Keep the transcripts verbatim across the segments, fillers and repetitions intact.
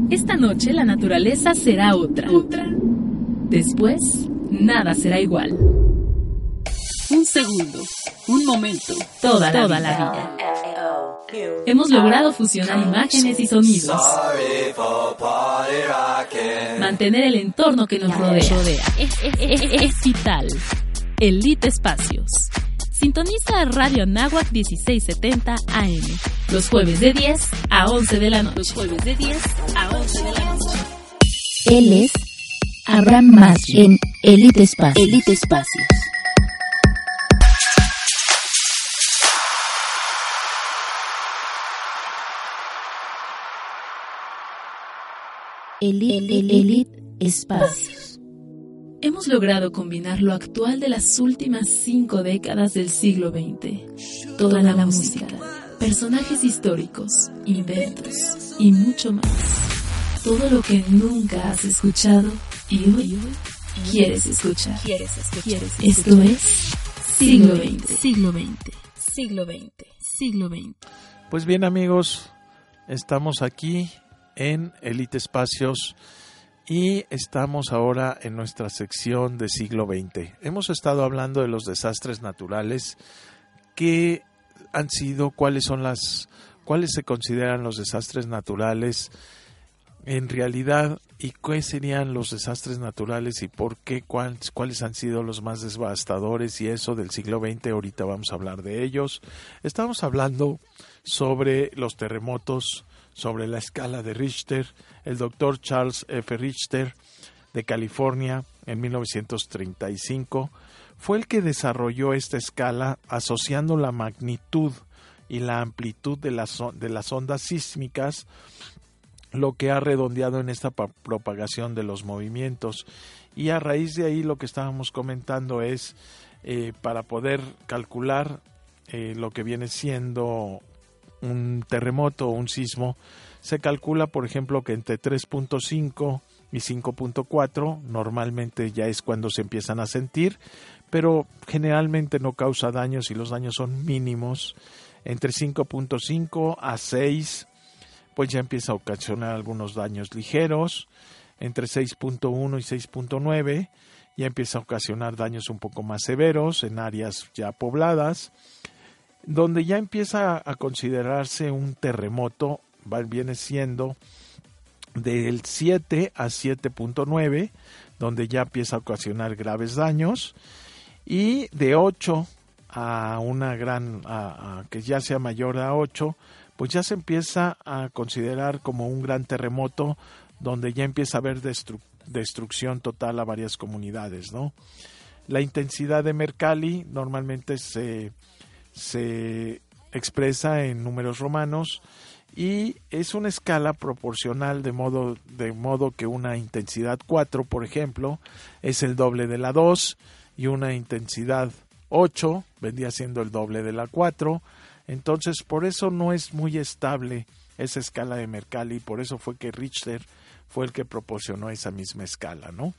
Esta noche la naturaleza será otra. Otra. Después, nada será igual. Un segundo, un momento, toda la, toda la vida. Hemos logrado fusionar imágenes y sonidos. Mantener el entorno que nos rodea. Es, es, es, es vital. Elite Espacios. Sintoniza Radio Anáhuac dieciséis setenta A M. Los jueves de diez a once de la noche. Los jueves de diez a once de la noche. Él es Abraham Masri en Elite Espacios. Elite Espacios. Elite, Elite Espacios. Hemos logrado combinar lo actual de las últimas cinco décadas del siglo veinte. Toda la música, personajes históricos, inventos y mucho más. Todo lo que nunca has escuchado y hoy quieres escuchar. Esto es Siglo veinte. Siglo veinte. Siglo veinte. Siglo veinte. Pues bien, amigos, estamos aquí en Elite Espacios y estamos ahora en nuestra sección de siglo veinte. Hemos estado hablando de los desastres naturales, qué han sido, cuáles son las, cuáles se consideran los desastres naturales en realidad y qué serían los desastres naturales y por qué, cuáles, cuáles han sido los más devastadores y eso del siglo veinte. Ahorita vamos a hablar de ellos. Estamos hablando sobre los terremotos, sobre la escala de Richter. El doctor Charles F. Richter de California en mil novecientos treinta y cinco fue el que desarrolló esta escala asociando la magnitud y la amplitud de las, de las ondas sísmicas, lo que ha redondeado en esta propagación de los movimientos. Y a raíz de ahí lo que estábamos comentando es eh, para poder calcular eh, lo que viene siendo un terremoto o un sismo, se calcula, por ejemplo, que entre tres punto cinco y cinco punto cuatro normalmente ya es cuando se empiezan a sentir, pero generalmente no causa daños y los daños son mínimos. Entre cinco punto cinco a seis, pues ya empieza a ocasionar algunos daños ligeros. Entre seis punto uno y seis punto nueve ya empieza a ocasionar daños un poco más severos en áreas ya pobladas. Donde ya empieza a considerarse un terremoto, viene siendo del siete a siete punto nueve, donde ya empieza a ocasionar graves daños, y de ocho a una gran, a, a, que ya sea mayor a ocho, pues ya se empieza a considerar como un gran terremoto, donde ya empieza a haber destru- destrucción total a varias comunidades, ¿no? La intensidad de Mercalli normalmente se se expresa en números romanos y es una escala proporcional de modo, de modo que una intensidad cuatro, por ejemplo, es el doble de la dos y una intensidad ocho vendría siendo el doble de la cuatro. Entonces, por eso no es muy estable esa escala de Mercalli, por eso fue que Richter fue el que proporcionó esa misma escala, ¿no?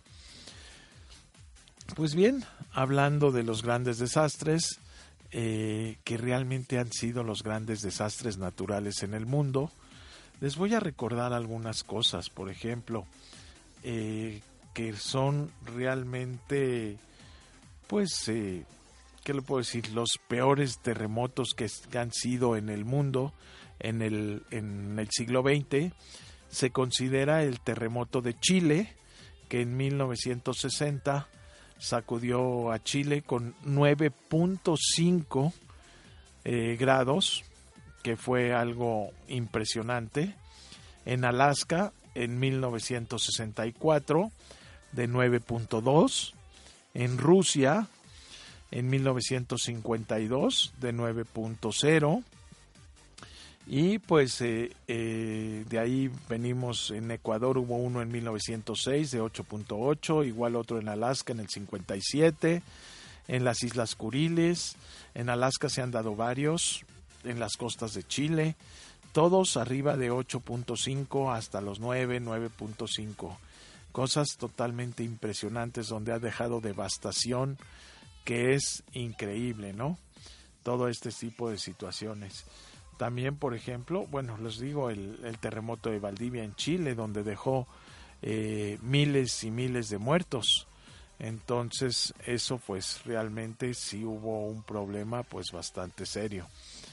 Pues bien, hablando de los grandes desastres, Eh, que realmente han sido los grandes desastres naturales en el mundo, les voy a recordar algunas cosas, por ejemplo, eh, que son realmente, pues, eh, ¿qué le puedo decir? Los peores terremotos que han sido en el mundo en el, en el siglo veinte. Se considera el terremoto de Chile, que en mil novecientos sesenta sacudió a Chile con nueve punto cinco eh, grados, que fue algo impresionante. En Alaska, en mil novecientos sesenta y cuatro, de nueve punto dos. En Rusia, en mil novecientos cincuenta y dos, de nueve punto cero. Y pues eh, eh, de ahí venimos. En Ecuador hubo uno en mil novecientos seis de ocho punto ocho, igual otro en Alaska en el cincuenta y siete, en las Islas Kuriles, en Alaska se han dado varios, en las costas de Chile, todos arriba de ocho punto cinco hasta los nueve, nueve punto cinco. Cosas totalmente impresionantes donde ha dejado devastación que es increíble, ¿no? Todo este tipo de situaciones. También, por ejemplo, bueno, les digo, el, el terremoto de Valdivia en Chile, donde dejó eh, miles y miles de muertos. Entonces, eso pues realmente sí hubo un problema pues bastante serio.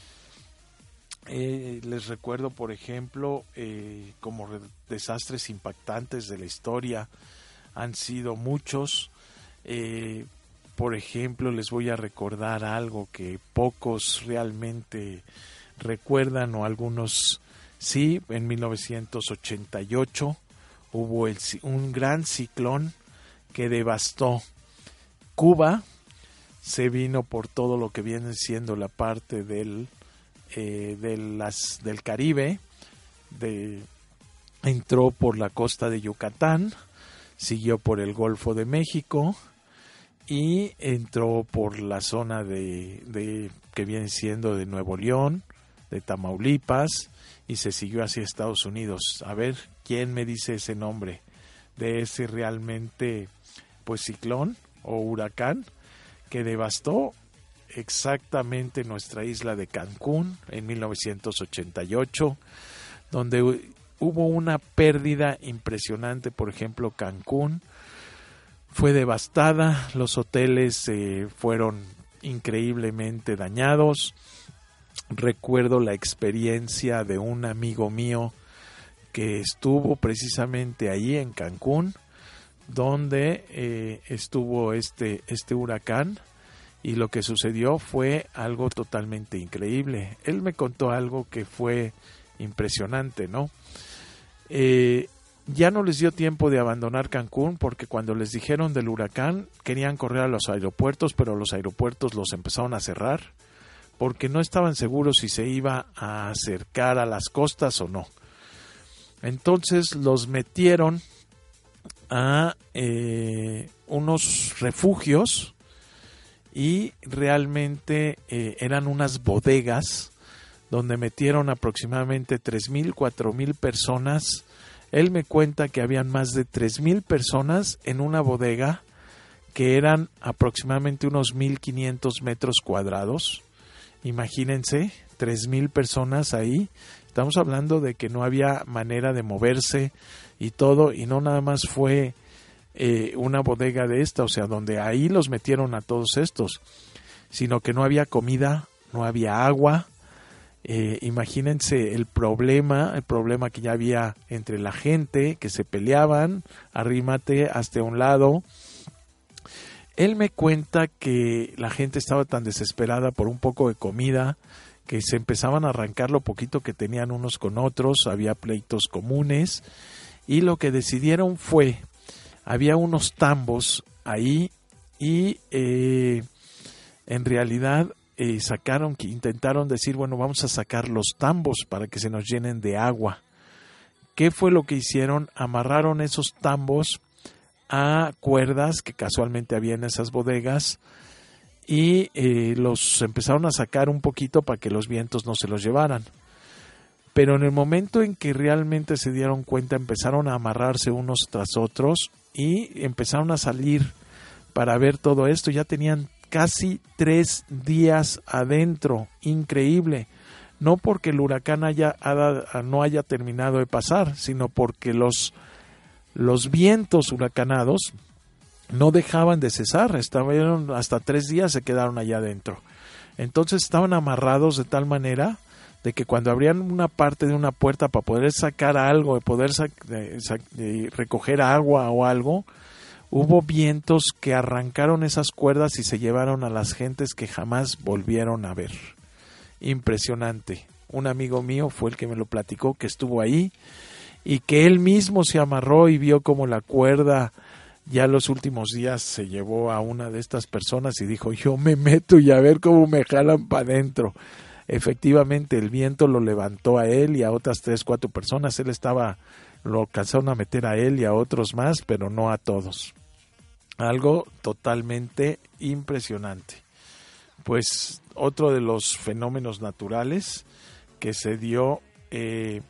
Eh, les recuerdo, por ejemplo, eh, como re- desastres impactantes de la historia, han sido muchos. Eh, por ejemplo, les voy a recordar algo que pocos realmente recuerdan, o algunos sí. En mil novecientos ochenta y ocho hubo el, un gran ciclón que devastó Cuba. Se vino por todo lo que viene siendo la parte del eh, de las, del Caribe, de, entró por la costa de Yucatán, siguió por el Golfo de México y entró por la zona de, de que viene siendo de Nuevo León, de Tamaulipas, y se siguió hacia Estados Unidos. A ver, ¿quién me dice ese nombre de ese realmente pues ciclón o huracán que devastó exactamente nuestra isla de Cancún en mil novecientos ochenta y ocho, donde hubo una pérdida impresionante? Por ejemplo, Cancún fue devastada, los hoteles eh, fueron increíblemente dañados. Recuerdo la experiencia de un amigo mío que estuvo precisamente ahí en Cancún, donde eh, estuvo este, este huracán, y lo que sucedió fue algo totalmente increíble. Él me contó algo que fue impresionante, ¿no? Eh, ya no les dio tiempo de abandonar Cancún, porque cuando les dijeron del huracán querían correr a los aeropuertos, pero los aeropuertos los empezaron a cerrar porque no estaban seguros si se iba a acercar a las costas o no. Entonces los metieron a eh, unos refugios, y realmente eh, eran unas bodegas donde metieron aproximadamente tres mil, cuatro mil personas. Él me cuenta que habían más de tres mil personas en una bodega que eran aproximadamente unos mil quinientos metros cuadrados. Imagínense, tres mil personas ahí. Estamos hablando de que no había manera de moverse y todo, y no nada más fue eh, una bodega de esta, o sea, donde ahí los metieron a todos estos, sino que no había comida, no había agua. Eh, imagínense el problema, el problema que ya había entre la gente, que se peleaban, arrímate hasta un lado. Él me cuenta que la gente estaba tan desesperada por un poco de comida que se empezaban a arrancar lo poquito que tenían unos con otros, había pleitos comunes, y lo que decidieron fue, había unos tambos ahí, y eh, en realidad eh, sacaron, que intentaron decir, bueno, vamos a sacar los tambos para que se nos llenen de agua. ¿Qué fue lo que hicieron? Amarraron esos tambos a cuerdas que casualmente había en esas bodegas, y eh, los empezaron a sacar un poquito para que los vientos no se los llevaran. Pero en el momento en que realmente se dieron cuenta, empezaron a amarrarse unos tras otros y empezaron a salir para ver todo esto. Ya tenían casi tres días adentro. Increíble. No porque el huracán haya, no haya terminado de pasar, sino porque los Los vientos huracanados no dejaban de cesar, estaban hasta tres días, se quedaron allá adentro. Entonces estaban amarrados de tal manera de que cuando abrían una parte de una puerta para poder sacar algo, de poder sac- de, sac- de recoger agua o algo, hubo vientos que arrancaron esas cuerdas y se llevaron a las gentes que jamás volvieron a ver. Impresionante. Un amigo mío fue el que me lo platicó, que estuvo ahí, y que él mismo se amarró y vio como la cuerda ya los últimos días se llevó a una de estas personas y dijo, yo me meto y a ver cómo me jalan para adentro. Efectivamente, el viento lo levantó a él y a otras tres, cuatro personas. Él estaba, lo alcanzaron a meter a él y a otros más, pero no a todos. Algo totalmente impresionante. Pues otro de los fenómenos naturales que se dio eh,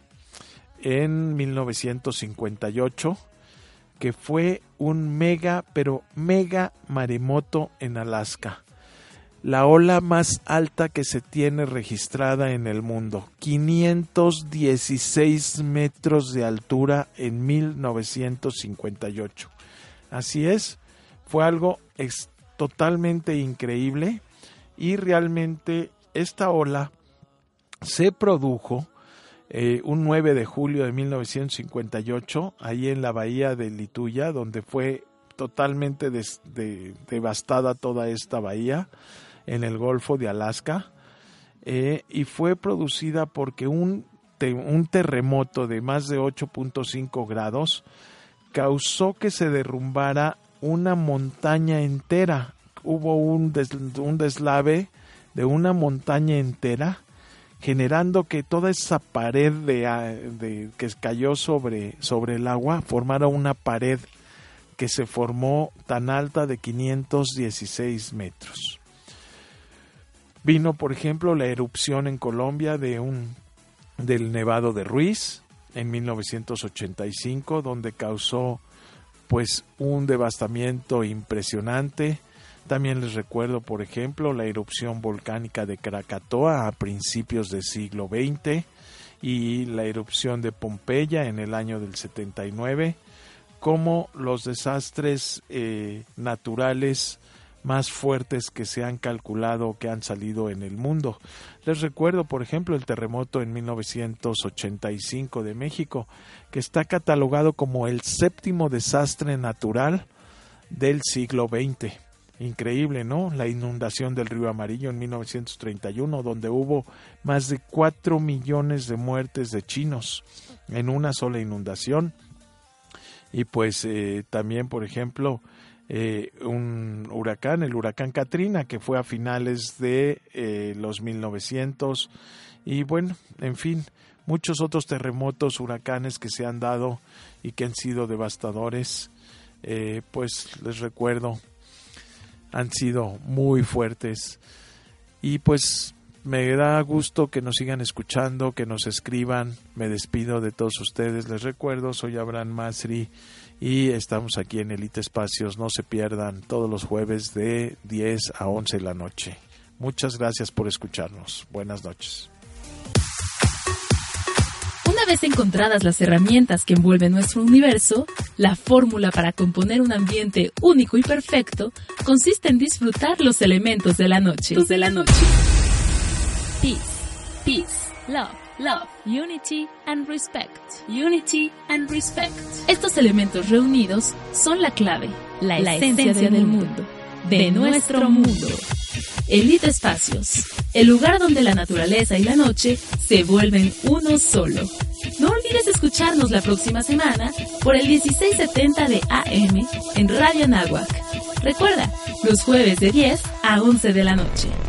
en mil novecientos cincuenta y ocho, que fue un mega, pero mega maremoto en Alaska. la ola más alta que se tiene registrada en el mundo, quinientos dieciséis metros de altura en mil novecientos cincuenta y ocho. Así es, fue algo ex- totalmente increíble, y realmente esta ola se produjo eh, un nueve de julio de mil novecientos cincuenta y ocho, ahí en la bahía de Lituya, donde fue totalmente des, de, devastada toda esta bahía, en el Golfo de Alaska, eh, y fue producida porque un, te, un terremoto de más de ocho punto cinco grados causó que se derrumbara una montaña entera. Hubo un, des, un deslave de una montaña entera, generando que toda esa pared de, de, que cayó sobre, sobre el agua formara una pared que se formó tan alta de quinientos dieciséis metros. Vino, por ejemplo, la erupción en Colombia de un, del Nevado de Ruiz en mil novecientos ochenta y cinco, donde causó pues un devastamiento impresionante. También les recuerdo, por ejemplo, la erupción volcánica de Krakatoa a principios del siglo veinte y la erupción de Pompeya en el año del setenta y nueve, como los desastres eh, naturales más fuertes que se han calculado que han salido en el mundo. Les recuerdo, por ejemplo, el terremoto en mil novecientos ochenta y cinco de México, que está catalogado como el séptimo desastre natural del siglo veinte. Increíble, ¿no? La inundación del río Amarillo en mil novecientos treinta y uno, donde hubo más de cuatro millones de muertes de chinos en una sola inundación. Y pues eh, también, por ejemplo, eh, un huracán, el huracán Katrina, que fue a finales de eh, los mil novecientos. Y bueno, en fin, muchos otros terremotos, huracanes que se han dado y que han sido devastadores. Eh, pues les recuerdo, han sido muy fuertes. Y pues me da gusto que nos sigan escuchando, que nos escriban. Me despido de todos ustedes. Les recuerdo, soy Abraham Masri y estamos aquí en Elite Espacios. No se pierdan todos los jueves de diez a once de la noche. Muchas gracias por escucharnos. Buenas noches. Una vez encontradas las herramientas que envuelven nuestro universo, la fórmula para componer un ambiente único y perfecto consiste en disfrutar los elementos de la noche. Los de la noche. Peace, peace, love, love, unity and respect, unity and respect. Estos elementos reunidos son la clave, la, la esencia, esencia del mundo, de nuestro mundo. Elite Espacios, el lugar donde la naturaleza y la noche se vuelven uno solo. No olvides escucharnos la próxima semana por el dieciséis setenta de A M en Radio Anáhuac. Recuerda, los jueves de diez a once de la noche.